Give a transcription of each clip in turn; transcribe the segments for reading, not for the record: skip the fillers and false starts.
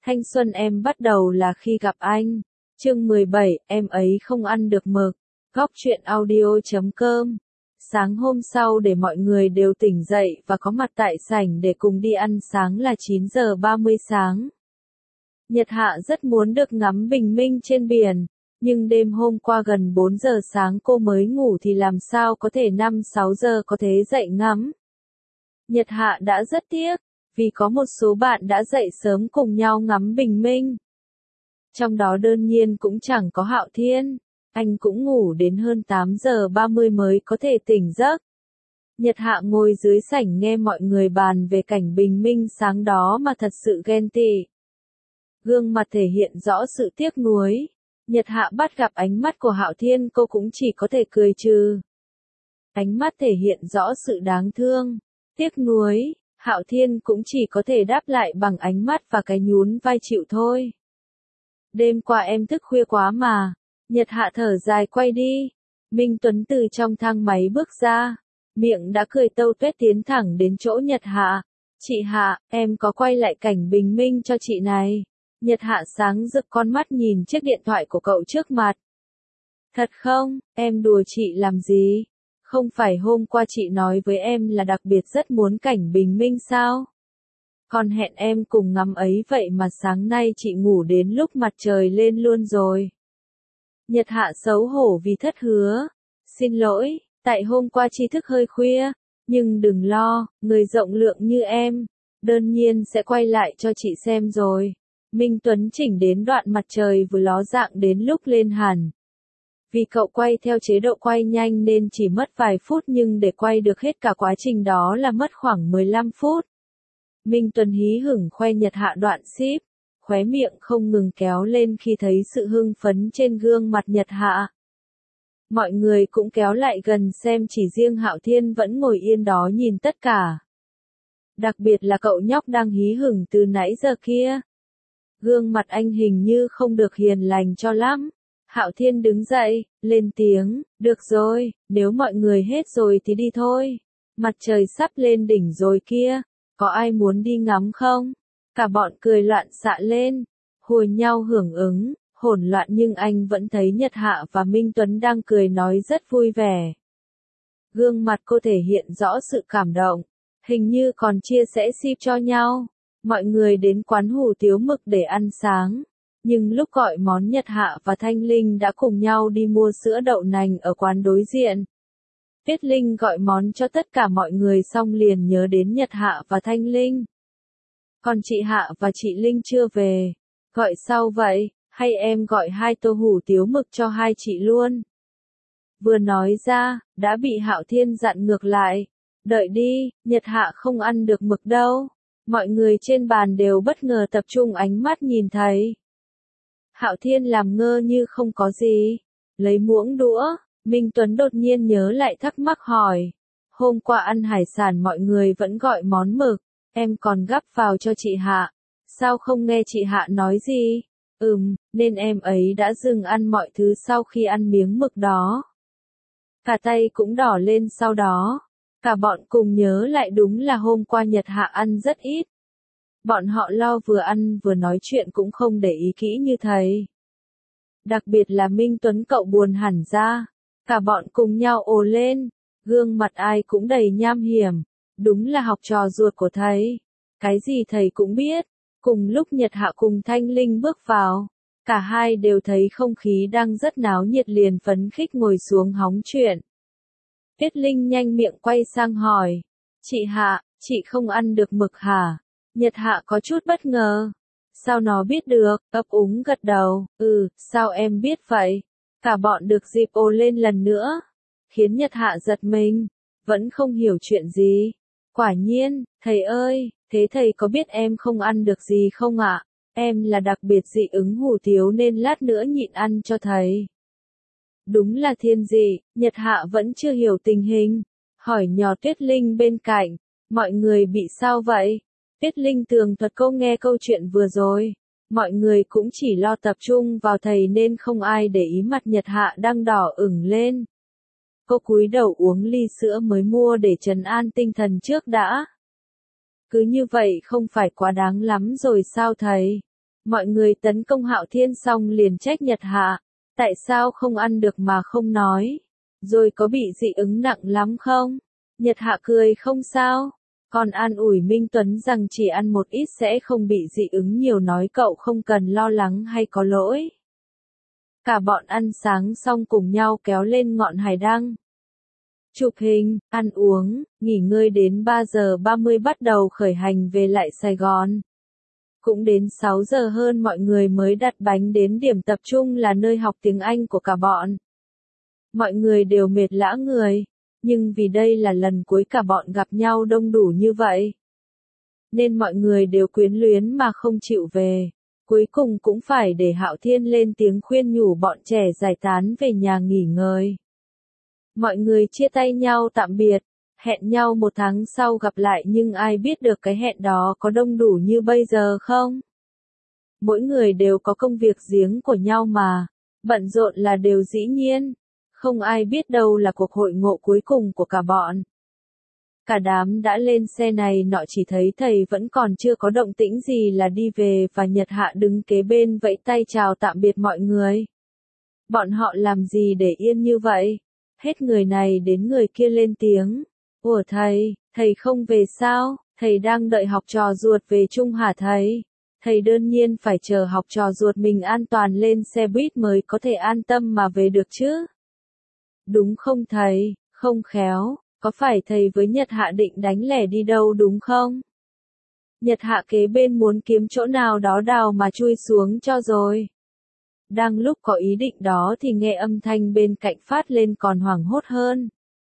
Thanh xuân em bắt đầu là khi gặp anh. Chương 17, em ấy không ăn được mực. Góc truyện audio.com. Sáng hôm sau để mọi người đều tỉnh dậy và có mặt tại sảnh để cùng đi ăn sáng là 9 giờ 30 sáng. Nhật Hạ rất muốn được ngắm bình minh trên biển, nhưng đêm hôm qua gần 4 giờ sáng cô mới ngủ thì làm sao có thể 5-6 giờ có thể dậy ngắm. Nhật Hạ đã rất tiếc, vì có một số bạn đã dậy sớm cùng nhau ngắm bình minh. Trong đó đương nhiên cũng chẳng có Hạo Thiên, anh cũng ngủ đến hơn 8 giờ 30 mới có thể tỉnh giấc. Nhật Hạ ngồi dưới sảnh nghe mọi người bàn về cảnh bình minh sáng đó mà thật sự ghen tị. Gương mặt thể hiện rõ sự tiếc nuối. Nhật Hạ bắt gặp ánh mắt của Hạo Thiên cô cũng chỉ có thể cười trừ. Ánh mắt thể hiện rõ sự đáng thương, tiếc nuối. Hạo Thiên cũng chỉ có thể đáp lại bằng ánh mắt và cái nhún vai chịu thôi. Đêm qua em thức khuya quá mà. Nhật Hạ thở dài quay đi. Minh Tuấn từ trong thang máy bước ra. Miệng đã cười tâu tuét tiến thẳng đến chỗ Nhật Hạ. Chị Hạ, em có quay lại cảnh bình minh cho chị này. Nhật Hạ sáng rực con mắt nhìn chiếc điện thoại của cậu trước mặt. Thật không, em đùa chị làm gì? Không phải hôm qua chị nói với em là đặc biệt rất muốn cảnh bình minh sao? Còn hẹn em cùng ngắm ấy vậy mà sáng nay chị ngủ đến lúc mặt trời lên luôn rồi. Nhật Hạ xấu hổ vì thất hứa. Xin lỗi, tại hôm qua chị thức hơi khuya, nhưng đừng lo, người rộng lượng như em, đương nhiên sẽ quay lại cho chị xem rồi. Minh Tuấn chỉnh đến đoạn mặt trời vừa ló dạng đến lúc lên hẳn. Vì cậu quay theo chế độ quay nhanh nên chỉ mất vài phút nhưng để quay được hết cả quá trình đó là mất khoảng 15 phút. Minh Tuấn hí hửng khoe Nhật Hạ đoạn ship, khóe miệng không ngừng kéo lên khi thấy sự hưng phấn trên gương mặt Nhật Hạ. Mọi người cũng kéo lại gần xem chỉ riêng Hạo Thiên vẫn ngồi yên đó nhìn tất cả. Đặc biệt là cậu nhóc đang hí hửng từ nãy giờ kia. Gương mặt anh hình như không được hiền lành cho lắm. Hạo Thiên đứng dậy, lên tiếng, được rồi, nếu mọi người hết rồi thì đi thôi. Mặt trời sắp lên đỉnh rồi kia, có ai muốn đi ngắm không? Cả bọn cười loạn xạ lên, hùa nhau hưởng ứng, hỗn loạn nhưng anh vẫn thấy Nhật Hạ và Minh Tuấn đang cười nói rất vui vẻ. Gương mặt cô thể hiện rõ sự cảm động, hình như còn chia sẻ ship cho nhau. Mọi người đến quán hủ tiếu mực để ăn sáng. Nhưng lúc gọi món Nhật Hạ và Thanh Linh đã cùng nhau đi mua sữa đậu nành ở quán đối diện. Tuyết Linh gọi món cho tất cả mọi người xong liền nhớ đến Nhật Hạ và Thanh Linh. Còn chị Hạ và chị Linh chưa về. Gọi sau vậy, hay em gọi 2 tô hủ tiếu mực cho hai chị luôn. Vừa nói ra, đã bị Hạo Thiên dặn ngược lại. Đợi đi, Nhật Hạ không ăn được mực đâu. Mọi người trên bàn đều bất ngờ tập trung ánh mắt nhìn thấy. Hạo Thiên làm ngơ như không có gì. Lấy muỗng đũa, Minh Tuấn đột nhiên nhớ lại thắc mắc hỏi. Hôm qua ăn hải sản mọi người vẫn gọi món mực, em còn gắp vào cho chị Hạ. Sao không nghe chị Hạ nói gì? Nên em ấy đã dừng ăn mọi thứ sau khi ăn miếng mực đó. Cả tay cũng đỏ lên sau đó. Cả bọn cùng nhớ lại đúng là hôm qua Nhật Hạ ăn rất ít. Bọn họ lo vừa ăn vừa nói chuyện cũng không để ý kỹ như thầy. Đặc biệt là Minh Tuấn cậu buồn hẳn ra. Cả bọn cùng nhau ồ lên. Gương mặt ai cũng đầy nham hiểm. Đúng là học trò ruột của thầy. Cái gì thầy cũng biết. Cùng lúc Nhật Hạ cùng Thanh Linh bước vào. Cả hai đều thấy không khí đang rất náo nhiệt liền phấn khích ngồi xuống hóng chuyện. Tuyết Linh nhanh miệng quay sang hỏi. Chị Hạ, chị không ăn được mực hả? Nhật Hạ có chút bất ngờ. Sao nó biết được? Ấp úng gật đầu. Sao em biết vậy? Cả bọn được dịp ồ lên lần nữa. Khiến Nhật Hạ giật mình. Vẫn không hiểu chuyện gì. Quả nhiên, thầy ơi, thế thầy có biết em không ăn được gì không ạ? Em là đặc biệt dị ứng hủ tiếu nên lát nữa nhịn ăn cho thầy. Đúng là thiên dị, Nhật Hạ vẫn chưa hiểu tình hình. Hỏi nhỏ Tuyết Linh bên cạnh. Mọi người bị sao vậy? Tuyết Linh tường thuật cô nghe câu chuyện vừa rồi. Mọi người cũng chỉ lo tập trung vào thầy nên không ai để ý mặt Nhật Hạ đang đỏ ửng lên. Cô cúi đầu uống ly sữa mới mua để trấn an tinh thần trước đã. Cứ như vậy không phải quá đáng lắm rồi sao thầy? Mọi người tấn công Hạo Thiên xong liền trách Nhật Hạ. Tại sao không ăn được mà không nói? Rồi có bị dị ứng nặng lắm không? Nhật Hạ cười không sao. Còn an ủi Minh Tuấn rằng chỉ ăn một ít sẽ không bị dị ứng nhiều, nói cậu không cần lo lắng hay có lỗi. Cả bọn ăn sáng xong cùng nhau kéo lên ngọn hải đăng. Chụp hình, ăn uống, nghỉ ngơi đến 3 giờ 30 bắt đầu khởi hành về lại Sài Gòn. Cũng đến 6 giờ hơn mọi người mới đặt bánh đến điểm tập trung là nơi học tiếng Anh của cả bọn. Mọi người đều mệt lả người, nhưng vì đây là lần cuối cả bọn gặp nhau đông đủ như vậy, nên mọi người đều quyến luyến mà không chịu về. Cuối cùng cũng phải để Hạo Thiên lên tiếng khuyên nhủ bọn trẻ giải tán về nhà nghỉ ngơi. Mọi người chia tay nhau tạm biệt, hẹn nhau 1 tháng sau gặp lại, nhưng ai biết được cái hẹn đó có đông đủ như bây giờ không? Mỗi người đều có công việc riêng của nhau mà, bận rộn là điều dĩ nhiên, không ai biết đâu là cuộc hội ngộ cuối cùng của cả bọn. Cả đám đã lên xe này nọ, chỉ thấy thầy vẫn còn chưa có động tĩnh gì là đi về, và Nhật Hạ đứng kế bên vẫy tay chào tạm biệt mọi người. Bọn họ làm gì để yên như vậy? Hết người này đến người kia lên tiếng. Ủa thầy không về sao? Thầy đang đợi học trò ruột về chung hả thầy? Thầy đương nhiên phải chờ học trò ruột mình an toàn lên xe buýt mới có thể an tâm mà về được chứ. Đúng không thầy? Không khéo, có phải thầy với Nhật Hạ định đánh lẻ đi đâu đúng không? Nhật Hạ kế bên muốn kiếm chỗ nào đó đào mà chui xuống cho rồi. Đang lúc có ý định đó thì nghe âm thanh bên cạnh phát lên còn hoảng hốt hơn.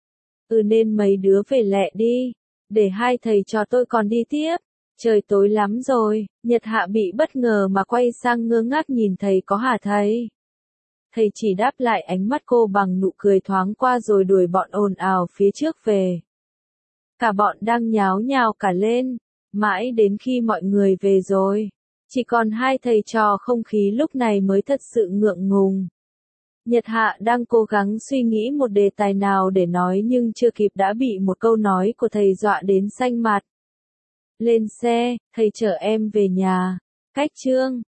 Nên mấy đứa về lẹ đi, để hai thầy trò tôi còn đi tiếp. Trời tối lắm rồi. Nhật Hạ bị bất ngờ mà quay sang ngơ ngác nhìn thầy. Có hả thầy? Thầy chỉ đáp lại ánh mắt cô bằng nụ cười thoáng qua rồi đuổi bọn ồn ào phía trước về. Cả bọn đang nháo nhào cả lên, mãi đến khi mọi người về rồi, chỉ còn hai thầy trò, không khí lúc này mới thật sự ngượng ngùng. Nhật Hạ đang cố gắng suy nghĩ một đề tài nào để nói, nhưng chưa kịp đã bị một câu nói của thầy dọa đến xanh mặt. Lên xe, thầy chở em về nhà. Cách Trương.